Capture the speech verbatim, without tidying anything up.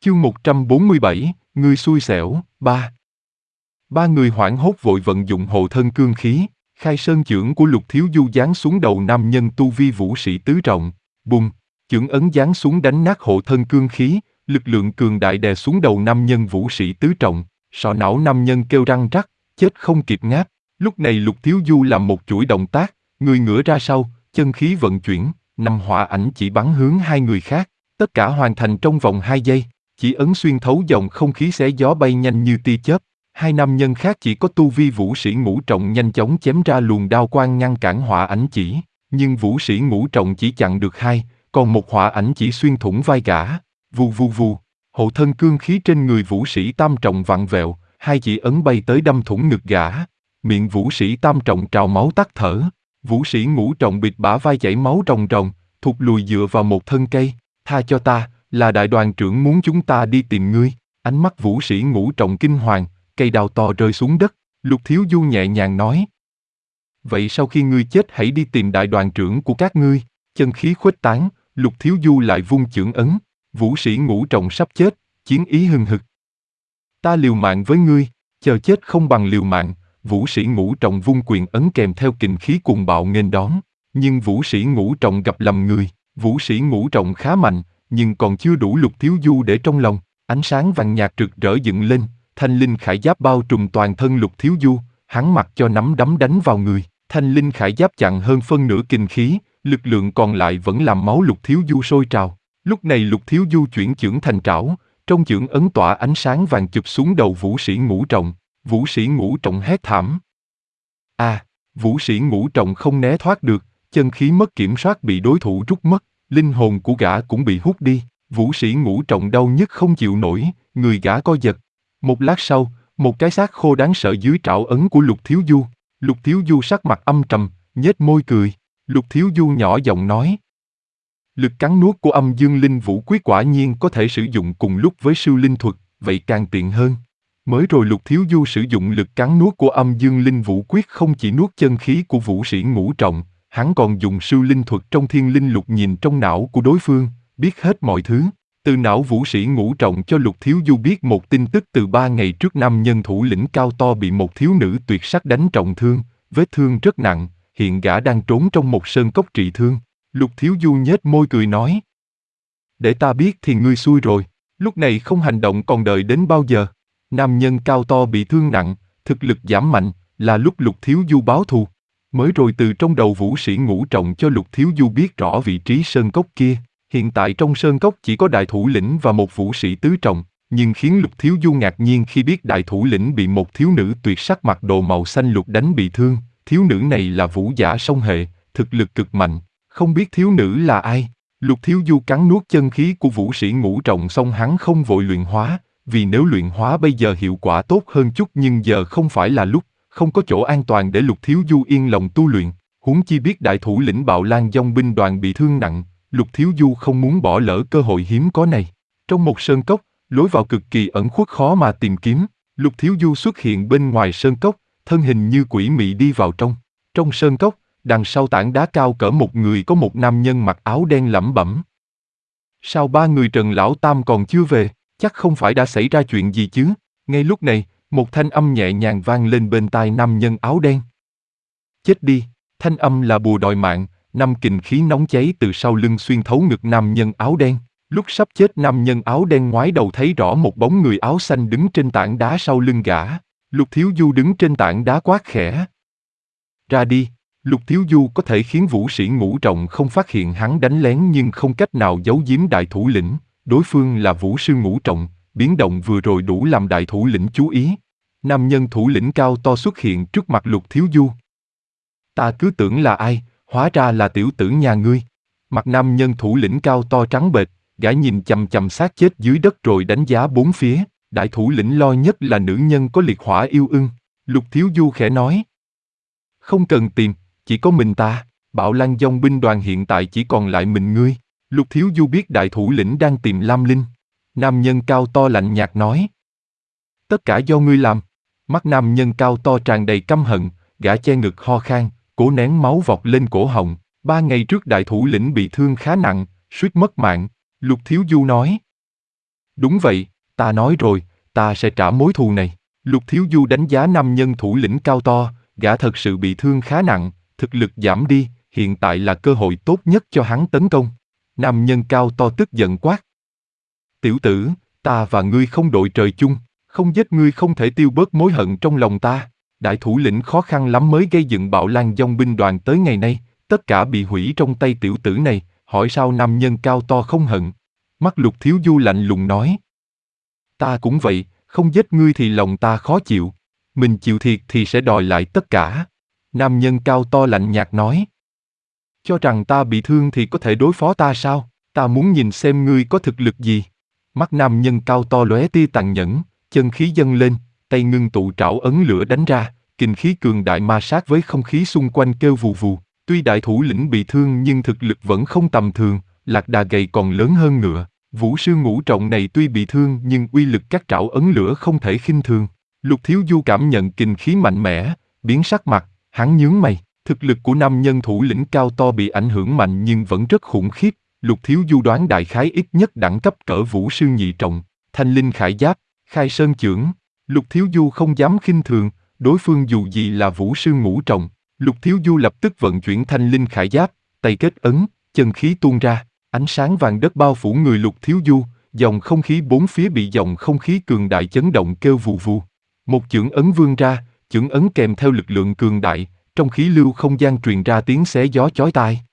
Chương một trăm bốn mươi bảy, ngươi xui xẻo, ba. Ba người hoảng hốt vội vận dụng hộ thân cương khí, khai sơn chưởng của Lục Thiếu Du giáng xuống đầu nam nhân tu vi vũ sĩ tứ trọng, bùng, chưởng ấn giáng xuống đánh nát hộ thân cương khí, lực lượng cường đại đè xuống đầu nam nhân vũ sĩ tứ trọng, sọ não nam nhân kêu răng rắc, chết không kịp ngáp. Lúc này Lục Thiếu Du làm một chuỗi động tác, người ngửa ra sau, chân khí vận chuyển, năm hỏa ảnh chỉ bắn hướng hai người khác, tất cả hoàn thành trong vòng hai giây. Chỉ ấn xuyên thấu dòng không khí xé gió bay nhanh như tia chớp. Hai nam nhân khác chỉ có tu vi vũ sĩ ngũ trọng nhanh chóng chém ra luồng đao quang ngăn cản hỏa ảnh chỉ, nhưng vũ sĩ ngũ trọng chỉ chặn được hai, còn một hỏa ảnh chỉ xuyên thủng vai gã. Vù vù vù, hộ thân cương khí trên người vũ sĩ tam trọng vặn vẹo, hai chỉ ấn bay tới đâm thủng ngực gã. Miệng vũ sĩ tam trọng trào máu tắc thở, vũ sĩ ngũ trọng bịt bả vai chảy máu ròng ròng, thụt lùi dựa vào một thân cây. Tha cho ta, là đại đoàn trưởng muốn chúng ta đi tìm ngươi. Ánh mắt vũ sĩ ngũ trọng kinh hoàng, cây đao to rơi xuống đất. Lục Thiếu Du nhẹ nhàng nói: vậy sau khi ngươi chết hãy đi tìm đại đoàn trưởng của các ngươi. Chân khí khuếch tán, Lục Thiếu Du lại vung chưởng ấn. Vũ sĩ ngũ trọng sắp chết, chiến ý hừng hực. Ta liều mạng với ngươi, chờ chết không bằng liều mạng. Vũ sĩ ngũ trọng vung quyền ấn kèm theo kình khí cuồng bạo nghênh đón. Nhưng vũ sĩ ngũ trọng gặp lầm người. Vũ sĩ ngũ trọng khá mạnh, nhưng còn chưa đủ Lục Thiếu Du để trong lòng. Ánh sáng vàng nhạt rực rỡ dựng lên, thanh linh khải giáp bao trùm toàn thân Lục Thiếu Du, hắn mặc cho nắm đấm đánh vào người. Thanh linh khải giáp chặn hơn phân nửa kình khí, lực lượng còn lại vẫn làm máu Lục Thiếu Du sôi trào. Lúc này Lục Thiếu Du chuyển chưởng thành trảo, trong chưởng ấn tỏa ánh sáng vàng chụp xuống đầu vũ sĩ ngũ trọng. Vũ sĩ ngũ trọng hét thảm. A, à, vũ sĩ ngũ trọng không né thoát được, chân khí mất kiểm soát bị đối thủ rút mất. Linh hồn của gã cũng bị hút đi, vũ sĩ ngũ trọng đau nhức không chịu nổi, người gã co giật. Một lát sau, một cái xác khô đáng sợ dưới trảo ấn của Lục Thiếu Du. Lục Thiếu Du sắc mặt âm trầm, nhếch môi cười. Lục Thiếu Du nhỏ giọng nói: lực cắn nuốt của Âm Dương Linh Vũ Quyết quả nhiên có thể sử dụng cùng lúc với Sư Linh Thuật, vậy càng tiện hơn. Mới rồi Lục Thiếu Du sử dụng lực cắn nuốt của Âm Dương Linh Vũ Quyết không chỉ nuốt chân khí của vũ sĩ ngũ trọng, hắn còn dùng Sư Linh Thuật trong Thiên Linh Lục nhìn trong não của đối phương, biết hết mọi thứ. Từ não vũ sĩ ngũ trọng cho Lục Thiếu Du biết một tin tức từ ba ngày trước nam nhân thủ lĩnh cao to bị một thiếu nữ tuyệt sắc đánh trọng thương, vết thương rất nặng, hiện gã đang trốn trong một sơn cốc trị thương. Lục Thiếu Du nhếch môi cười nói: để ta biết thì ngươi xui rồi, lúc này không hành động còn đợi đến bao giờ? Nam nhân cao to bị thương nặng, thực lực giảm mạnh, là lúc Lục Thiếu Du báo thù. Mới rồi từ trong đầu vũ sĩ ngũ trọng cho Lục Thiếu Du biết rõ vị trí sơn cốc kia. Hiện tại trong sơn cốc chỉ có đại thủ lĩnh và một vũ sĩ tứ trọng, nhưng khiến Lục Thiếu Du ngạc nhiên khi biết đại thủ lĩnh bị một thiếu nữ tuyệt sắc mặc đồ màu xanh lục đánh bị thương. Thiếu nữ này là vũ giả song hệ, thực lực cực mạnh. Không biết thiếu nữ là ai? Lục Thiếu Du cắn nuốt chân khí của vũ sĩ ngũ trọng xong hắn không vội luyện hóa, vì nếu luyện hóa bây giờ hiệu quả tốt hơn chút nhưng giờ không phải là lúc, không có chỗ an toàn để Lục Thiếu Du yên lòng tu luyện. Huống chi biết đại thủ lĩnh Bạo Lan Dông binh đoàn bị thương nặng, Lục Thiếu Du không muốn bỏ lỡ cơ hội hiếm có này. Trong một sơn cốc, lối vào cực kỳ ẩn khuất khó mà tìm kiếm, Lục Thiếu Du xuất hiện bên ngoài sơn cốc, thân hình như quỷ mị đi vào trong. Trong sơn cốc, đằng sau tảng đá cao cỡ một người có một nam nhân mặc áo đen lẩm bẩm: sao ba người Trần Lão Tam còn chưa về, chắc không phải đã xảy ra chuyện gì chứ? Ngay lúc này, một thanh âm nhẹ nhàng vang lên bên tai nam nhân áo đen. Chết đi! Thanh âm là bùa đòi mạng, năm kình khí nóng cháy từ sau lưng xuyên thấu ngực nam nhân áo đen. Lúc sắp chết nam nhân áo đen ngoái đầu thấy rõ một bóng người áo xanh đứng trên tảng đá sau lưng gã. Lục Thiếu Du đứng trên tảng đá quát khẽ: ra đi! Lục Thiếu Du có thể khiến vũ sĩ ngũ trọng không phát hiện hắn đánh lén nhưng không cách nào giấu giếm đại thủ lĩnh. Đối phương là vũ sư ngũ trọng, biến động vừa rồi đủ làm đại thủ lĩnh chú ý. Nam nhân thủ lĩnh cao to xuất hiện trước mặt Lục Thiếu Du. Ta cứ tưởng là ai, hóa ra là tiểu tử nhà ngươi. Mặt nam nhân thủ lĩnh cao to trắng bệch, gã nhìn chằm chằm xác chết dưới đất rồi đánh giá bốn phía. Đại thủ lĩnh lo nhất là nữ nhân có liệt hỏa yêu ưng. Lục Thiếu Du khẽ nói: không cần tìm, chỉ có mình ta. Bạo Lan Dông binh đoàn hiện tại chỉ còn lại mình ngươi. Lục Thiếu Du biết đại thủ lĩnh đang tìm Lam Linh. Nam nhân cao to lạnh nhạt nói: tất cả do ngươi làm. Mắt nam nhân cao to tràn đầy căm hận, gã che ngực ho khan, cố nén máu vọt lên cổ họng. Ba ngày trước đại thủ lĩnh bị thương khá nặng, suýt mất mạng. Lục Thiếu Du nói: Đúng vậy, ta nói rồi, ta sẽ trả mối thù này. Lục Thiếu Du đánh giá nam nhân thủ lĩnh cao to, gã thật sự bị thương khá nặng, thực lực giảm đi, hiện tại là cơ hội tốt nhất cho hắn tấn công. Nam nhân cao to tức giận quát. Tiểu tử, ta và ngươi không đội trời chung, không giết ngươi không thể tiêu bớt mối hận trong lòng ta. Đại thủ lĩnh khó khăn lắm mới gây dựng bạo lan dòng binh đoàn tới ngày nay, tất cả bị hủy trong tay tiểu tử này, hỏi sao nam nhân cao to không hận. Mắt Lục Thiếu Du lạnh lùng nói. Ta cũng vậy, không giết ngươi thì lòng ta khó chịu. Mình chịu thiệt thì sẽ đòi lại tất cả. Nam nhân cao to lạnh nhạt nói. Cho rằng ta bị thương thì có thể đối phó ta sao? Ta muốn nhìn xem ngươi có thực lực gì. Mắt nam nhân cao to lóe tia tàn nhẫn, chân khí dâng lên, tay ngưng tụ trảo ấn lửa đánh ra, kình khí cường đại ma sát với không khí xung quanh kêu vù vù. Tuy đại thủ lĩnh bị thương nhưng thực lực vẫn không tầm thường, lạc đà gầy còn lớn hơn ngựa. Vũ sư ngũ trọng này tuy bị thương nhưng uy lực các trảo ấn lửa không thể khinh thường. Lục Thiếu Du cảm nhận kình khí mạnh mẽ, biến sắc mặt, hắn nhướng mày. Thực lực của nam nhân thủ lĩnh cao to bị ảnh hưởng mạnh nhưng vẫn rất khủng khiếp. Lục Thiếu Du đoán đại khái ít nhất đẳng cấp cỡ vũ sư nhị trọng, thanh linh khải giáp, khai sơn chưởng. Lục Thiếu Du không dám khinh thường, đối phương dù gì là vũ sư ngũ trọng. Lục Thiếu Du lập tức vận chuyển thanh linh khải giáp, tay kết ấn, chân khí tuôn ra, ánh sáng vàng đất bao phủ người Lục Thiếu Du, dòng không khí bốn phía bị dòng không khí cường đại chấn động kêu vù vù. Một chưởng ấn vươn ra, chưởng ấn kèm theo lực lượng cường đại, trong khí lưu không gian truyền ra tiếng xé gió chói tai.